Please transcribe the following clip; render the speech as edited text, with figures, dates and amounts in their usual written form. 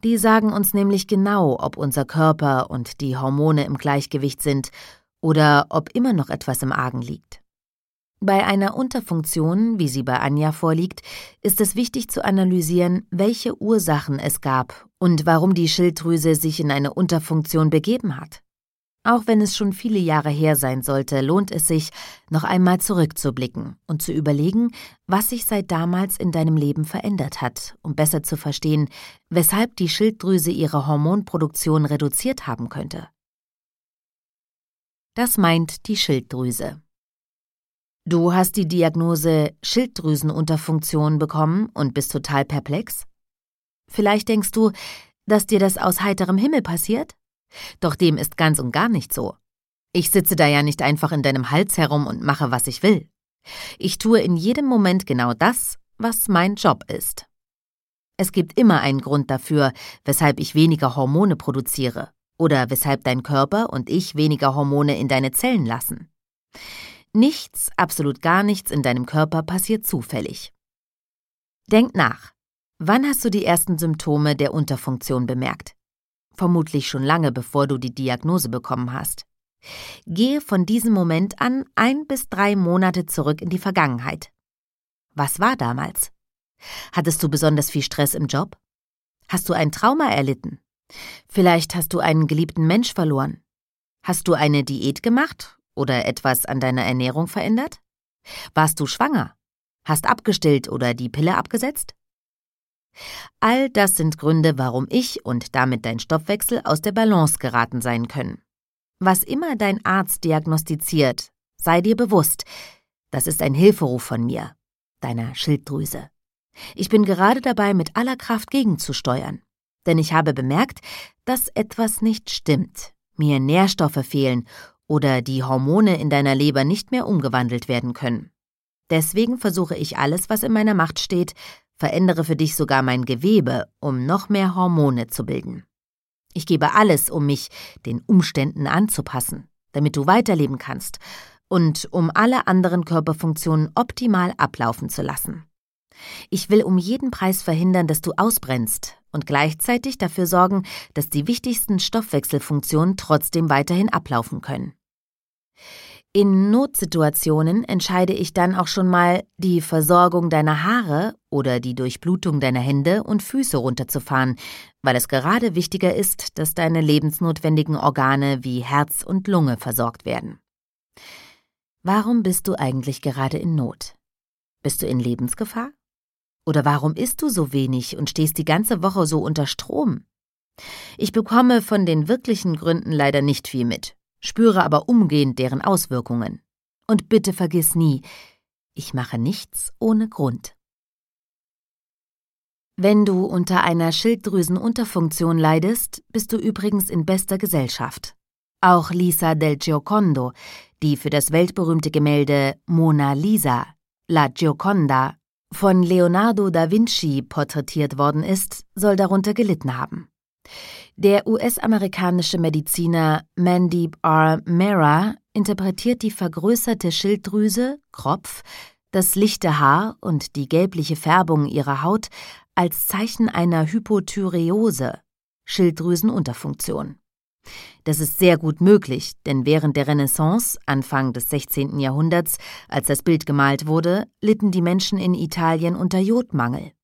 Die sagen uns nämlich genau, ob unser Körper und die Hormone im Gleichgewicht sind oder ob immer noch etwas im Argen liegt. Bei einer Unterfunktion, wie sie bei Anja vorliegt, ist es wichtig zu analysieren, welche Ursachen es gab und warum die Schilddrüse sich in eine Unterfunktion begeben hat. Auch wenn es schon viele Jahre her sein sollte, lohnt es sich, noch einmal zurückzublicken und zu überlegen, was sich seit damals in deinem Leben verändert hat, um besser zu verstehen, weshalb die Schilddrüse ihre Hormonproduktion reduziert haben könnte. Das meint die Schilddrüse. Du hast die Diagnose Schilddrüsenunterfunktion bekommen und bist total perplex? Vielleicht denkst du, dass dir das aus heiterem Himmel passiert? Doch dem ist ganz und gar nicht so. Ich sitze da ja nicht einfach in deinem Hals herum und mache, was ich will. Ich tue in jedem Moment genau das, was mein Job ist. Es gibt immer einen Grund dafür, weshalb ich weniger Hormone produziere oder weshalb dein Körper und ich weniger Hormone in deine Zellen lassen. Nichts, absolut gar nichts in deinem Körper passiert zufällig. Denk nach. Wann hast du die ersten Symptome der Unterfunktion bemerkt? Vermutlich schon lange, bevor du die Diagnose bekommen hast. Gehe von diesem Moment an 1 bis 3 Monate zurück in die Vergangenheit. Was war damals? Hattest du besonders viel Stress im Job? Hast du ein Trauma erlitten? Vielleicht hast du einen geliebten Mensch verloren. Hast du eine Diät gemacht oder etwas an deiner Ernährung verändert? Warst du schwanger? Hast abgestillt oder die Pille abgesetzt? All das sind Gründe, warum ich und damit dein Stoffwechsel aus der Balance geraten sein können. Was immer dein Arzt diagnostiziert, sei dir bewusst, das ist ein Hilferuf von mir, deiner Schilddrüse. Ich bin gerade dabei, mit aller Kraft gegenzusteuern, denn ich habe bemerkt, dass etwas nicht stimmt, mir Nährstoffe fehlen oder die Hormone in deiner Leber nicht mehr umgewandelt werden können. Deswegen versuche ich alles, was in meiner Macht steht, verändere für dich sogar mein Gewebe, um noch mehr Hormone zu bilden. Ich gebe alles, um mich den Umständen anzupassen, damit du weiterleben kannst und um alle anderen Körperfunktionen optimal ablaufen zu lassen. Ich will um jeden Preis verhindern, dass du ausbrennst und gleichzeitig dafür sorgen, dass die wichtigsten Stoffwechselfunktionen trotzdem weiterhin ablaufen können. In Notsituationen entscheide ich dann auch schon mal, die Versorgung deiner Haare oder die Durchblutung deiner Hände und Füße runterzufahren, weil es gerade wichtiger ist, dass deine lebensnotwendigen Organe wie Herz und Lunge versorgt werden. Warum bist du eigentlich gerade in Not? Bist du in Lebensgefahr? Oder warum isst du so wenig und stehst die ganze Woche so unter Strom? Ich bekomme von den wirklichen Gründen leider nicht viel mit, spüre aber umgehend deren Auswirkungen. Und bitte vergiss nie, ich mache nichts ohne Grund. Wenn du unter einer Schilddrüsenunterfunktion leidest, bist du übrigens in bester Gesellschaft. Auch Lisa del Giocondo, die für das weltberühmte Gemälde Mona Lisa, La Gioconda, von Leonardo da Vinci porträtiert worden ist, soll darunter gelitten haben. Der US-amerikanische Mediziner Mandeep R. Mehra interpretiert die vergrößerte Schilddrüse, Kropf, das lichte Haar und die gelbliche Färbung ihrer Haut als Zeichen einer Hypothyreose, Schilddrüsenunterfunktion. Das ist sehr gut möglich, denn während der Renaissance, Anfang des 16. Jahrhunderts, als das Bild gemalt wurde, litten die Menschen in Italien unter Jodmangel.